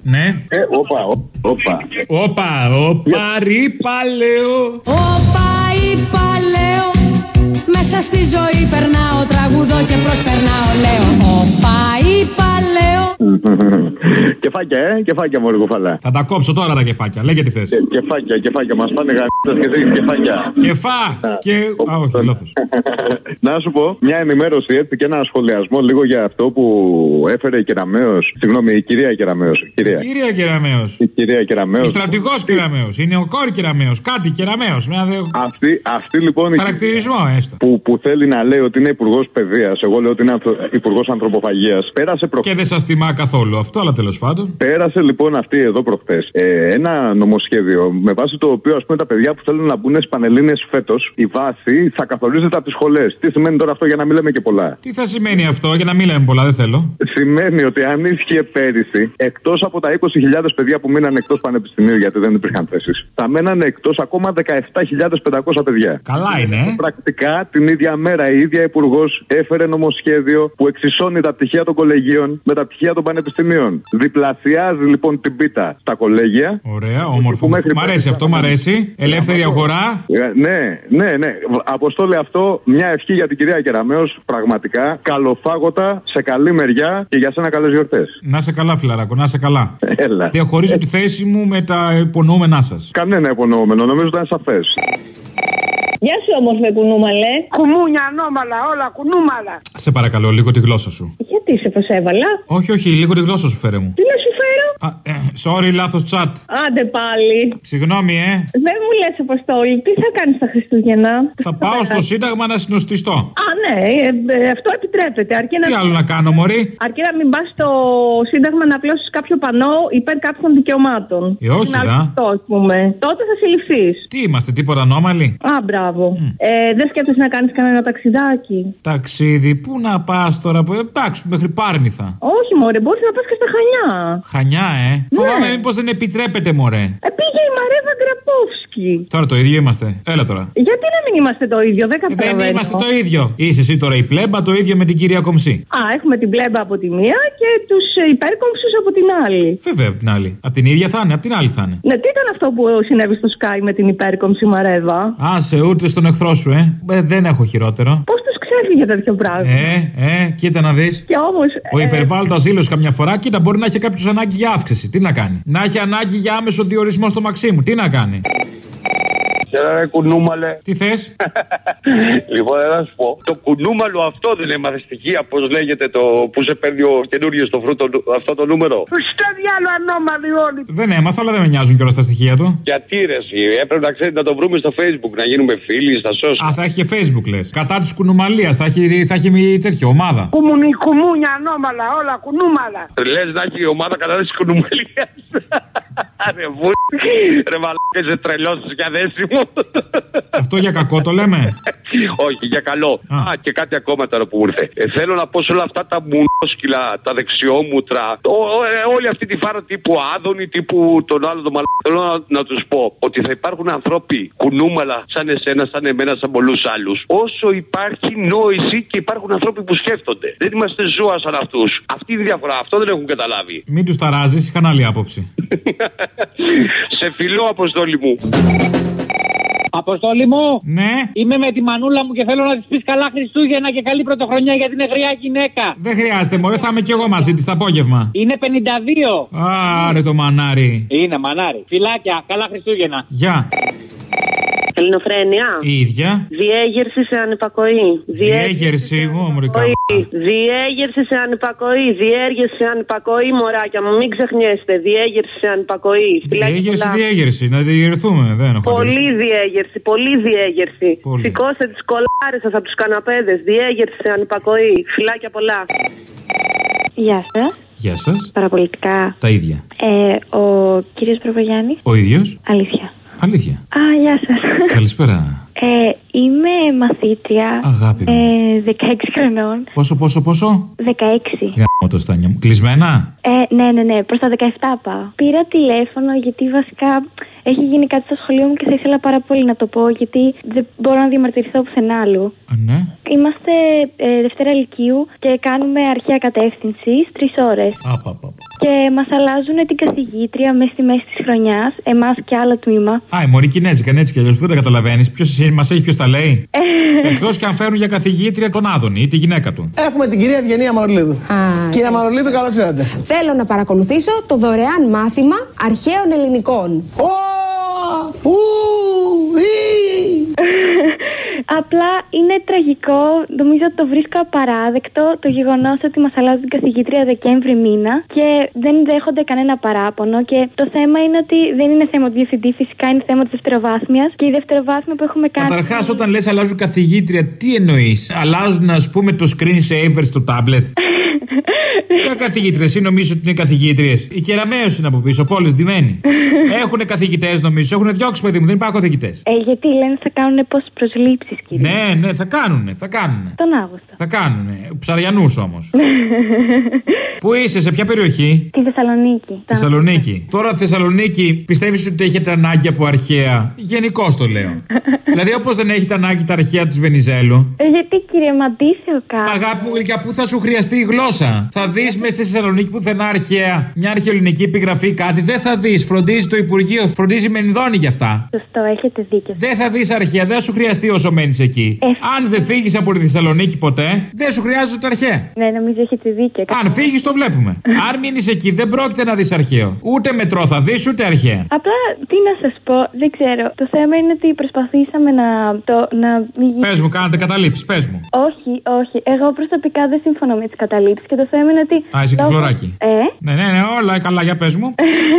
Ναι. Όπα, ρίπα λέω. Όπα, είπα λέω. Μέσα στη ζωή περνάω, τραγουδώ και προσπερνάω, λέω. Όπα, είπα λέω. Κεφάκια μωρή κουφαλά. Θα τα κόψω τώρα τα κεφάκια, λέγε τι θες. Κεφάκια, μας πάνε γαμίτες και εσείς κεφάκια. Όχι, λάθος. Να σου πω μια ενημέρωση έτσι και ένα σχολιασμό λίγο για αυτό που έφερε η Κεραμέως. Συγγνώμη, η κυρία Κεραμέως. Η κυρία Κεραμέως. Η στρατηγός Κεραμέως. Η νεοκόρη Κεραμέως. Κάτι Κεραμέως. Αυτή λοιπόν. Χαρακτηρισμό έστω. Που θέλει να λέει ότι είναι υπουργός παιδείας. Εγώ λέω ότι είναι υπουργός ανθρωποφαγίας. Πέρασε προχθές. Και δεν σας τιμά καθόλου αυτό, αλλά τέλος πάντων. Πέρασε λοιπόν αυτή εδώ προχθές ένα νομοσχέδιο με βάση το οποίο ας πούμε τα παιδιά που θέλουν να μπουν στις Πανελλήνιες φέτος η βάση θα καθορίζεται από τις σχολές. Τι σημαίνει τώρα αυτό για να μην λέμε και πολλά? Τι θα σημαίνει αυτό για να μην λέμε πολλά, δεν θέλω. Σημαίνει ότι αν ίσχυε πέρυσι, εκτός από τα 20.000 παιδιά που μείναν εκτός πανεπιστημίου γιατί δεν υπήρχαν θέσεις, θα μένανε εκτός ακόμα 17.500 παιδιά. Καλά είναι. Πρακτικά την ίδια μέρα η ίδια υπουργός έφερε νομοσχέδιο που εξισώνει τα πτυχία των κολεγίων με τα πτυχία των πανεπιστημίων. Διπλασιάζει λοιπόν την πίτα στα κολέγια. Ωραία, όμορφο. Μ' αρέσει αυτό, μ' αρέσει. Ελεύθερη αγορά. Ναι. Αποστόλη αυτό, μια ευχή για την κυρία Κεραμέως. Πραγματικά καλοφάγωτα, σε καλή μεριά και για σένα καλές γιορτές. Να σε καλά, φιλαράκο, να σε καλά. Έλα. Διαχωρίζω τη θέση μου με τα υπονοούμενά σας. Κανένα υπονοούμενο, νομίζω ότι ήταν σαφές. Γεια σου όμορφε κουνούμαλε. Κουμούνια, ανώμαλα, όλα κουνούμαλα. Σε παρακαλώ, λίγο τη γλώσσα σου. Γιατί σε προσέβαλα? Όχι, λίγο τη γλώσσα σου φέρε μου. Τι να σου φέρω? Sorry, λάθος chat. Άντε πάλι. Συγγνώμη, Δεν μου λες, Αποστόλη, τι θα κάνεις τα Χριστούγεννα? Θα πάω στο Σύνταγμα να συνοστιστώ. Ναι, αυτό επιτρέπεται. Τι άλλο να κάνω, μωρή? Αρκεί να μην πας στο Σύνταγμα να απλώσεις κάποιο πανό υπέρ κάποιων δικαιωμάτων. Όχι, τότε θα συλληφθείς. Τι είμαστε, τίποτα ανώμαλοι? Μπράβο. Δεν σκέφτεσαι να κάνεις κανένα ταξιδάκι? Ταξίδι, πού να πας τώρα? Εντάξει, μέχρι Πάρνηθα. Όχι, μωρέ, μπορείς να πας και στα Χανιά. Χανιά, Φοβάμαι μήπως δεν επιτρέπεται, μωρέ. Πήγε η Μαρέβα Γκραπόφσκι. Τώρα το ίδιο είμαστε. Έλα τώρα. Γιατί να μην είμαστε το ίδιο? Δεν καταλαβαίνω. Δεν είμαστε το ίδιο. Είσαι εσύ τώρα η πλέμπα, το ίδιο με την κυρία Κομψή. Έχουμε την πλέμπα από τη μία και τους υπέρκομψους από την άλλη. Βέβαια από την άλλη. Από την ίδια θα είναι, από την άλλη θα είναι. Ναι, τι ήταν αυτό που συνέβη στο Sky με την υπέρκομψη Μαρέβα? Άσε, ούτε στον εχθρό σου, δεν έχω χειρότερο. Πώς τους ξέφυγε τέτοιο πράγμα? Κοίτα να δεις. Και όμως, ο υπερβάλλοντας ζήλος καμιά φορά, κοίτα, μπορεί να έχει κάποιος ανάγκη για αύξηση. Τι να κάνει? Να έχει ανάγκη για άμεσο διορισμό στο Μαξίμου. Τι να κάνει? Κουνούμαλε. Τι θες? Λοιπόν, να σου πω. Το κουνούμαλο αυτό δεν έμαθε στοιχεία, πώς λέγεται, το που σε παίρνει ο καινούριο στο φρούτο, αυτό το νούμερο. Στο διάλο ανώμαλοι όλοι. Δεν έμαθα, αλλά δεν με νοιάζουν κιόλας τα στοιχεία του. Γιατί ρε, έπρεπε να ξέρετε να το βρούμε στο Facebook, να γίνουμε φίλοι, στα social. Θα έχει και Facebook λες. Κατά της κουνουμαλίας, θα έχει τέτοιο ομάδα. Κουμούνια, ανώμαλα, όλα κουνούμαλα. Λες να έχει ομάδα κατά της κουνουμαλίας. Ρε μαλάκα, είσαι τρελός για δέσιμο. Αυτό για κακό το λέμε? Όχι, για καλό. Και κάτι ακόμα τώρα που ήρθε. Θέλω να πω σε όλα αυτά τα μουνόσκυλα, τα δεξιόμουτρα, όλη αυτή τη φάρα τύπου Άδωνη, τύπου τον άλλο τον μαλάκα. Θέλω να τους πω ότι θα υπάρχουν ανθρώποι κουνούμαλα σαν εσένα, σαν εμένα, σαν πολλούς άλλους. Όσο υπάρχει νόηση και υπάρχουν άνθρωποι που σκέφτονται. Δεν είμαστε ζώα σαν αυτούς. Αυτή είναι η διαφορά. Αυτό δεν έχουν καταλάβει. Μην τους ταράζεις, είχαν άλλη άποψη. Σε φιλό, Αποστόλη μου. Αποστόλη μου, ναι. Είμαι με τη μανούλα μου και θέλω να της πεις καλά Χριστούγεννα και καλή πρωτοχρονιά γιατί είναι γριά γυναίκα. Δεν χρειάζεται, μωρέ, θα είμαι κι εγώ μαζί της το απόγευμα. Είναι 52. Άρε το μανάρι. Είναι μανάρι. Φιλάκια, καλά Χριστούγεννα. Γεια. Ελληνοφρένεια. Η ίδια. Διέγερση σε ανυπακοή. Διέγερση, Διέγερση σε ανυπακοή. Διέργεση σε ανυπακοή, μωράκια μου. Μην ξεχνιέστε. Διέγερση σε ανυπακοή. Διέγερση. Να διεγερθούμε. Δεν έχω πολύ διέγερση. Πολύ διέγερση. Σηκώστε τις κολάρες σας από τους καναπέδες. Διέγερση σε ανυπακοή. Φιλάκια πολλά. Γεια σας. Γεια σας. Παραπολιτικά. Τα ίδια. Ο κύριος Προβογιάννης. Ο ίδιος. Αλήθεια. Γεια σας. Καλησπέρα. Είμαι μαθήτρια. Αγάπη μου. 16 χρονών. Πόσο? 16. Γάμο το Στάνια μου. Κλεισμένα? Ναι. Προς τα 17 πάω. Πήρα τηλέφωνο γιατί βασικά έχει γίνει κάτι στο σχολείο μου και θα ήθελα πάρα πολύ να το πω γιατί δεν μπορώ να διαμαρτυρηθώ πουθενά άλλου. Ναι. Είμαστε Δευτέρα Λυκείου και κάνουμε αρχαία κατεύθυνση 3 ώρες. και μας αλλάζουν την καθηγήτρια μέσα στη μέση της χρονιάς, εμάς και άλλο τμήμα. Α, η μωρή Κινέζικα, έτσι κι αλλιώς δεν τα καταλαβαίνεις. Ποιος μας έχει, ποιος τα λέει. Εκτός και αν φέρουν για καθηγήτρια τον Άδωνη ή τη γυναίκα του. Έχουμε την κυρία Ευγενία Μανολίδου. Κυρία Μανολίδου, καλώς ήρθατε. Θέλω να παρακολουθήσω το δωρεάν μάθημα αρχαίων ελληνικών. Απλά είναι τραγικό, νομίζω το βρίσκω απαράδεκτο το γεγονός ότι μας αλλάζουν την καθηγήτρια Δεκέμβρη μήνα και δεν δέχονται κανένα παράπονο. Και το θέμα είναι ότι δεν είναι θέμα του διευθυντή, φυσικά είναι θέμα της δευτεροβάθμιας. Και η δευτεροβάθμια που έχουμε κάνει. Καταρχάς, όταν λες αλλάζουν καθηγήτρια, τι εννοείς? Αλλάζουν, ας πούμε, το screen saver στο tablet. Ποια καθηγήτρια, εσύ νομίζεις ότι είναι καθηγήτριες? Η Κεραμέως είναι από πίσω, πόλες ντυμένοι. Έχουνε καθηγητές, νομίζω, έχουνε διώξει, παιδί μου, δεν υπάρχουν καθηγητές. Γιατί λένε θα κάνουν πόσες προσλήψεις, κύριε. Ναι, θα κάνουνε. Τον Αύγουστο. Θα κάνουνε. Ψαριανούς όμως. Πού είσαι, σε ποια περιοχή? Τη Θεσσαλονίκη. Θεσσαλονίκη. Τώρα Θεσσαλονίκη, πιστεύεις ότι έχετε ανάγκη από αρχαία? Γενικώς το λέω. Δηλαδή, όπως δεν έχετε ανάγκη τα αρχαία της Βενιζέλου. Γιατί, κύριε, μαντήσεω κάπου. Αγάπη μου, για πού θα σου χρειαστεί η γλώσσα? Θα δεις μέσα στη Θεσσαλονίκη πουθενά αρχαία, μια αρχαιοελληνική επιγραφή, κάτι? Δεν θα δεις. Φροντίζει το Υπουργείο, φροντίζει η Μενιδόνη γι' αυτά. Σωστό, έχετε δίκιο. Δεν θα δεις αρχαία, δεν θα σου χρειαστεί όσο μένεις εκεί. Αν δεν φύγεις από τη Θεσσαλονίκη ποτέ, δεν σου χρειάζεται τα αρχαία. Ναι, νομίζω έχετε δίκιο. Αν φύγεις, το βλέπουμε. Αν μείνεις εκεί, δεν πρόκειται να δεις αρχαίο. Ούτε μετρό θα δεις, ούτε αρχαία. Απλά, τι να σας πω, δεν ξέρω. Το θέμα είναι ότι προσπαθήσαμε να μην. Πες μου, κάνατε καταλήψεις, πες μου. Όχι. Εγώ προσωπικά δεν συμφωνώ με τις καταλήψεις και το θέμα είναι ότι. Α, είσαι και φλωράκι. Ναι, όλα καλά, για πες μου.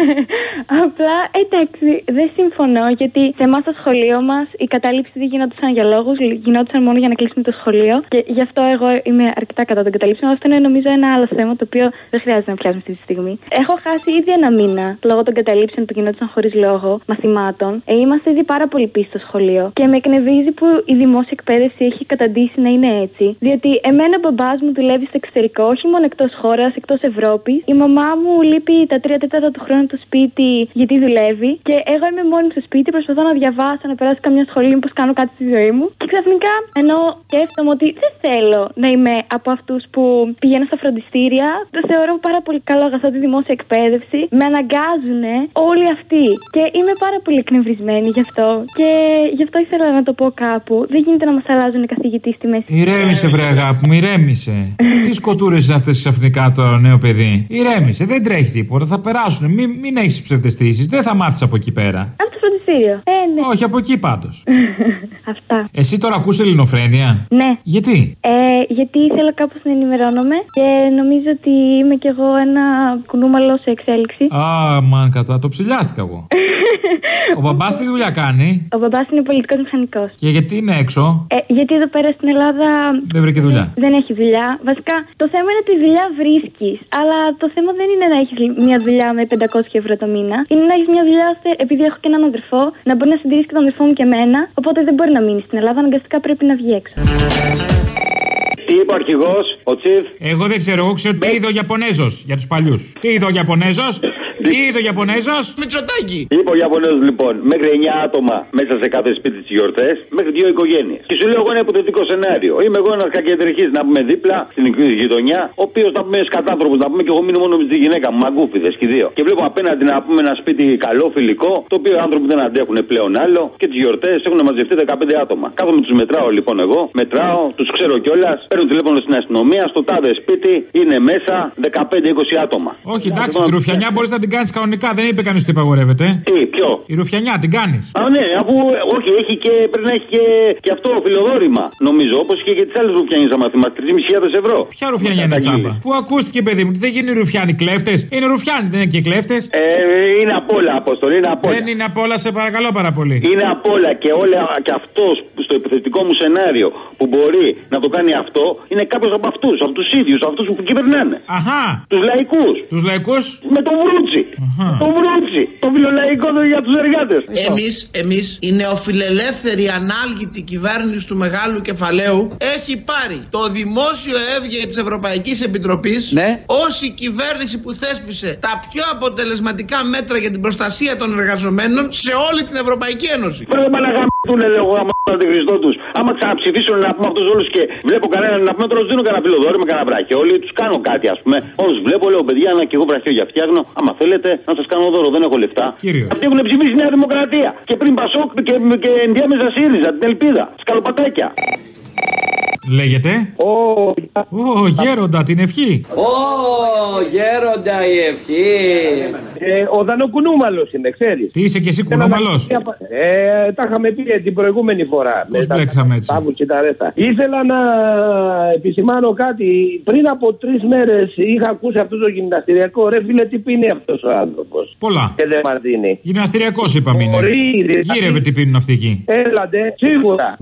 Απλά, εντάξει, δεν συμφωνώ γιατί σε εμάς στο σχολείο μας οι καταλήψεις δεν γινόντουσαν για λόγους, γινόντουσαν μόνο για να κλείσουμε το σχολείο και γι' αυτό εγώ είμαι αρκετά κατά των καταλήψεων. Αυτό είναι νομίζω ένα άλλο θέμα το οποίο δεν χρειάζεται να πιάσουμε αυτή τη στιγμή. Έχω χάσει ήδη ένα μήνα λόγω των καταλήψεων που γινόντουσαν χωρίς λόγο μαθημάτων. Είμαστε ήδη πάρα πολύ πίσω στο σχολείο και με εκνευρίζει που η δημόσια εκπαίδευση έχει καταντήσει να είναι έτσι. Διότι εμένα ο μπαμπάς μου δουλεύει στο εξωτερικό, όχι μόνο εκτός χώρας, εκτός Ευρώπης. Η μαμά μου λείπει τα 3/4 του χρόνου του σπίτι γιατί δουλεύει. Και εγώ είμαι μόνη μου στο σπίτι, προσπαθώ να διαβάσω, να περάσω καμιά σχολή, μήπως κάνω κάτι στη ζωή μου. Και ξαφνικά, ενώ σκέφτομαι ότι δεν θέλω να είμαι από αυτούς που πηγαίνουν στα φροντιστήρια, το θεωρώ πάρα πολύ καλό αγαθό τη δημόσια εκπαίδευση. Με αναγκάζουν όλοι αυτοί. Και είμαι πάρα πολύ εκνευρισμένη γι' αυτό. Και γι' αυτό ήθελα να το πω κάπου. Δεν γίνεται να μας αλλάζουν οι καθηγητές στη μέση. Ηρέμησε, βρε αγάπη μου, ηρέμησε. Τι σκοτούρες είναι αυτές ξαφνικά τώρα, νέο παιδί? Ηρέμησε, δεν τρέχει τίποτα, θα περάσουν. Μην έχεις ψευδαισθήσεις, δεν θα μάθεις από εκεί πέρα. Από το φροντιστήριο. Ναι. Όχι, από εκεί πάντως. Αυτά. Εσύ τώρα ακούς ελληνοφρένεια? Ναι. Γιατί? Γιατί θέλω κάπως να ενημερώνομαι και νομίζω ότι είμαι κι εγώ ένα κουνούμαλο σε εξέλιξη. Μαν κατά, το ψηλιάστηκα εγώ. Ο μπαμπάς τι δουλειά κάνει? Ο μπαμπάς είναι πολιτικός μηχανικός. Και γιατί είναι έξω? Γιατί εδώ πέρα στην Ελλάδα δεν βρήκε δουλειά. Δεν έχει δουλειά. Βασικά το θέμα είναι ότι δουλειά βρίσκεις. Αλλά το θέμα δεν είναι να έχεις μια δουλειά με 500 € το μήνα. Είναι να έχεις μια δουλειά ώστε, επειδή έχω και έναν αδερφό, να μπορεί να συντηρήσει και τον αδερφό μου και εμένα. Οπότε δεν μπορεί να μείνει στην Ελλάδα. Αναγκαστικά πρέπει να βγει έξω. Τι είπε ο αρχηγός, ο Τσιφ? Εγώ δεν ξέρω, εγώ ξέρω τι είδε ο Ιαπωνέζος για τους παλιούς. Τι είδε ο Ιαπωνέζος? Τι είδε ο Ιαπωνέζος? Μητσοτάκη. Είπε ο Ιαπωνέζος λοιπόν, μέχρι 9 άτομα μέσα σε κάθε σπίτι τις γιορτές, μέχρι 2 οικογένειες. Και σου λέω εγώ ένα υποθετικό σενάριο. Είμαι εγώ ένας κακεντρεχής να πούμε δίπλα στην γειτονιά, ο οποίος να πούμε σκατάνθρωπος, να πούμε και εγώ μείνω μόνο με τη γυναίκα μου, μαγκούφιδες και δύο. Και βλέπω απέναντι να πούμε ένα σπίτι καλό, φιλικό, το οποίο οι άνθρωποι δεν αντέχουν πλέον άλλο και τις γιορτές έχουν μαζευτεί 15 άτομα. Κάθομαι τους μετράω λοιπόν εγώ, μετράω, τους ξέρω κιόλας, παίρνω τηλέφωνο στην αστυνομία, στο τάδε σπίτι είναι μέσα 15-20 άτομα. Όχι, εντάξει, τη ρουφιανιά μπορείς να την κάνεις κανονικά, δεν είπε κανείς ότι απαγορεύεται. Τι, ποιο? Η ρουφιανιά την κάνεις. Α, ναι, αφού όχι, έχει και, πρέπει να έχει και αυτό φιλοδόρημα, νομίζω, όπως είχε και τις άλλες ρουφιανιές, άμα θυμάστε, 3.500 €. Ποια ρουφιανιά είναι τσάμπα? Πού ακούστηκε, παιδί μου, δεν γίνουν οι ρουφιάνοι κλέφτες? Είναι ρουφιάνοι, δεν είναι και κλέφτες. Είναι απ' όλα, Απόστολη, είναι απ' όλα. Δεν είναι απ' όλα, σε παρακαλώ πάρα πολύ. Είναι απ' όλα και όλα και αυτός στο επιθετικό μου σενάριο που μπορεί να το κάνει αυτό είναι κάποιος από αυτούς, από τους ίδιους, αυτούς που κυβερνάνε. Αχά. Τους λαϊκούς. Τους λαϊκούς. Με το βρούτσι. Το βρούτσι. Το φιλολαϊκό για τους εργάτες. Εμείς, η νεοφιλελεύθερη ανάλγητη κυβέρνηση του μεγάλου κεφαλαίου έχει πάρει το δημόσιο εύγε της Ευρωπαϊκής Επιτροπής ως η κυβέρνηση που θέσπισε τα πιο αποτελεσματικά μέτρα για την προστασία των εργαζομένων σε όλη την Ευρωπαϊκή Ένωση. γαμπτούν, λέω γάμο τον Χριστό του. Άμα ξαναψηφίσουν να πούμε αυτού όλου και βλέπω κανέναν να πούμε, τώρα του δίνω κανένα φιλοδόρημα, κανένα βραχιόλι, του κάνω κάτι α πούμε. Όλου βλέπω, λέω παιδιά, να και εγώ βραχιόλια φτιάχνω. Άμα θέλετε να σα κάνω δώρο, δεν έχω λεφτά. Κύριος. Αυτοί έχουν ψηφίσει Νέα Δημοκρατία. Και πριν Πασόκ και ενδιάμεσα ΣΥΡΙΖΑ, την Ελπίδα. Σκαλοπατάκια. Λέγεται. Ω, γέροντα, την ευχή. Ω, γέροντα η ευχή. Ο Δανοκουνούμαλος είναι, ξέρεις. Τι είσαι και εσύ κουνούμαλος? Τα είχαμε πει την προηγούμενη φορά. Πώς μπλέξαμε έτσι? Ήθελα να επισημάνω κάτι. Πριν από 3 μέρες είχα ακούσει αυτό το γυμναστηριακό. Ρε φίλε, τι πίνει αυτός ο άνθρωπος? Πολλά. Και δεν μας δίνει. Γυμναστηριακός είπαμε είναι. Γύρευε τι πίνουν αυτοί εκεί. Έλατε, σίγουρα.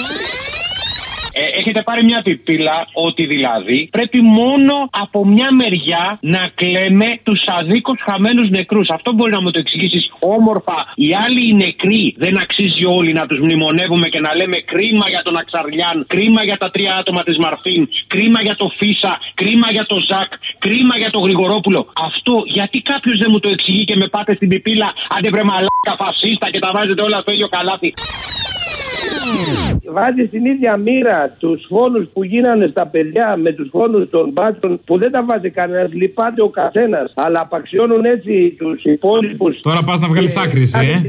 Έχετε πάρει μια πιπίλα ότι δηλαδή πρέπει μόνο από μια μεριά να κλαίμε τους αδίκως χαμένους νεκρούς. Αυτό μπορεί να μου το εξηγήσεις όμορφα. Οι άλλοι οι νεκροί δεν αξίζει όλοι να τους μνημονεύουμε και να λέμε κρίμα για τον Αξαριάν, κρίμα για τα 3 άτομα της Μαρφίν, κρίμα για το Φίσα, κρίμα για το Ζακ, κρίμα για το Γρηγορόπουλο. Αυτό γιατί κάποιος δεν μου το εξηγεί και με πάτε στην πιπίλα άντε βρε μαλάκα φασίστα και τα βάζετε όλα στο ίδιο καλάθι. Βάζει στην ίδια μοίρα τους φόνους που γίνανε στα παιδιά με τους φόνους των μπάτσων που δεν τα βάζει κανένας, λυπάται ο καθένας, αλλά απαξιώνουν έτσι τους υπόλοιπους. Τώρα πας να βγάλεις άκρη,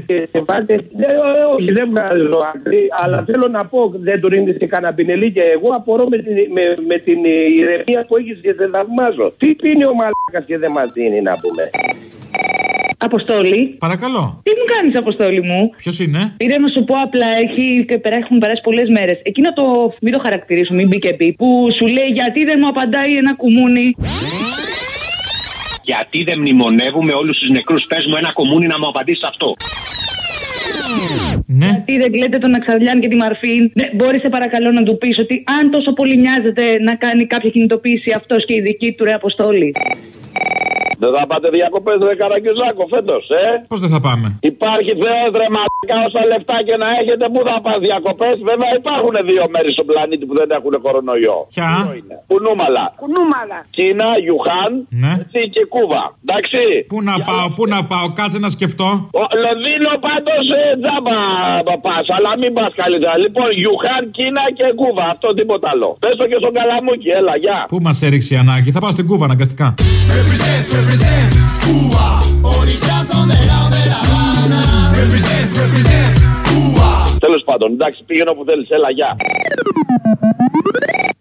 όχι, δεν βγάζω άκρη, αλλά θέλω να πω, δεν του ρίχνεις και κανένα πινελί και εγώ απορώ με την ηρεμία που έχεις και δεν θαυμάζω. Τι πίνει ο μαλάκας και δεν μας δίνει να πούμε? Αποστόλη. Παρακαλώ. Τι μου κάνεις, Αποστόλη μου? Ποιος είναι? Πήρα να σου πω απλά, έχουν περάσει πολλές μέρες. Εκείνο το, μην το χαρακτηρίσω, μην μπει και πει, που σου λέει γιατί δεν μου απαντάει ένα κουμούνι. Γιατί δεν μνημονεύουμε όλους τους νεκρούς? Πες μου ένα κουμούνι να μου απαντήσει αυτό. Ναι. Γιατί δεν κλαίτε τον Αξαριάν και τη Μαρφίν? Ναι, μπορείς σε παρακαλώ να του πεις ότι αν τόσο πολύ νοιάζεται να κάνει κάποια κινητοποίηση αυτός και η δική του, ρε Αποστόλη. Δεν θα πάτε διακοπές, ρε Καρακιουζάκο, φέτος, Πώς δεν θα πάμε? Υπάρχει Θεός, ρε μαλάκα, όσα λεφτά και να έχετε, πού θα πας διακοπές? Βέβαια υπάρχουν 2 μέρη στον πλανήτη που δεν έχουν κορονοϊό. Ποια? Κουνούμαλα. Κουνούμαλα. Κίνα, Ιουχάν, ναι. Και Κούβα. Εντάξει. Πού να πάω, κάτσε να σκεφτώ. Λονδίνο πάντως τζάμπα πας, αλλά μην πας καλύτερα. Λοιπόν, Ιουχάν, Κίνα και Κούβα, αυτό τίποτα άλλο. Πες το και στον Καλαμούκι, έλα, γεια. Πού μας έριξε η ανάγκη, θα πάω στην Κούβα αναγκαστικά. Represent Cuba, orillas donde la Habana. Represent Cuba. Τέλος πάντων, εντάξει, πήγαινε όπου θέλεις, έλα, γεια.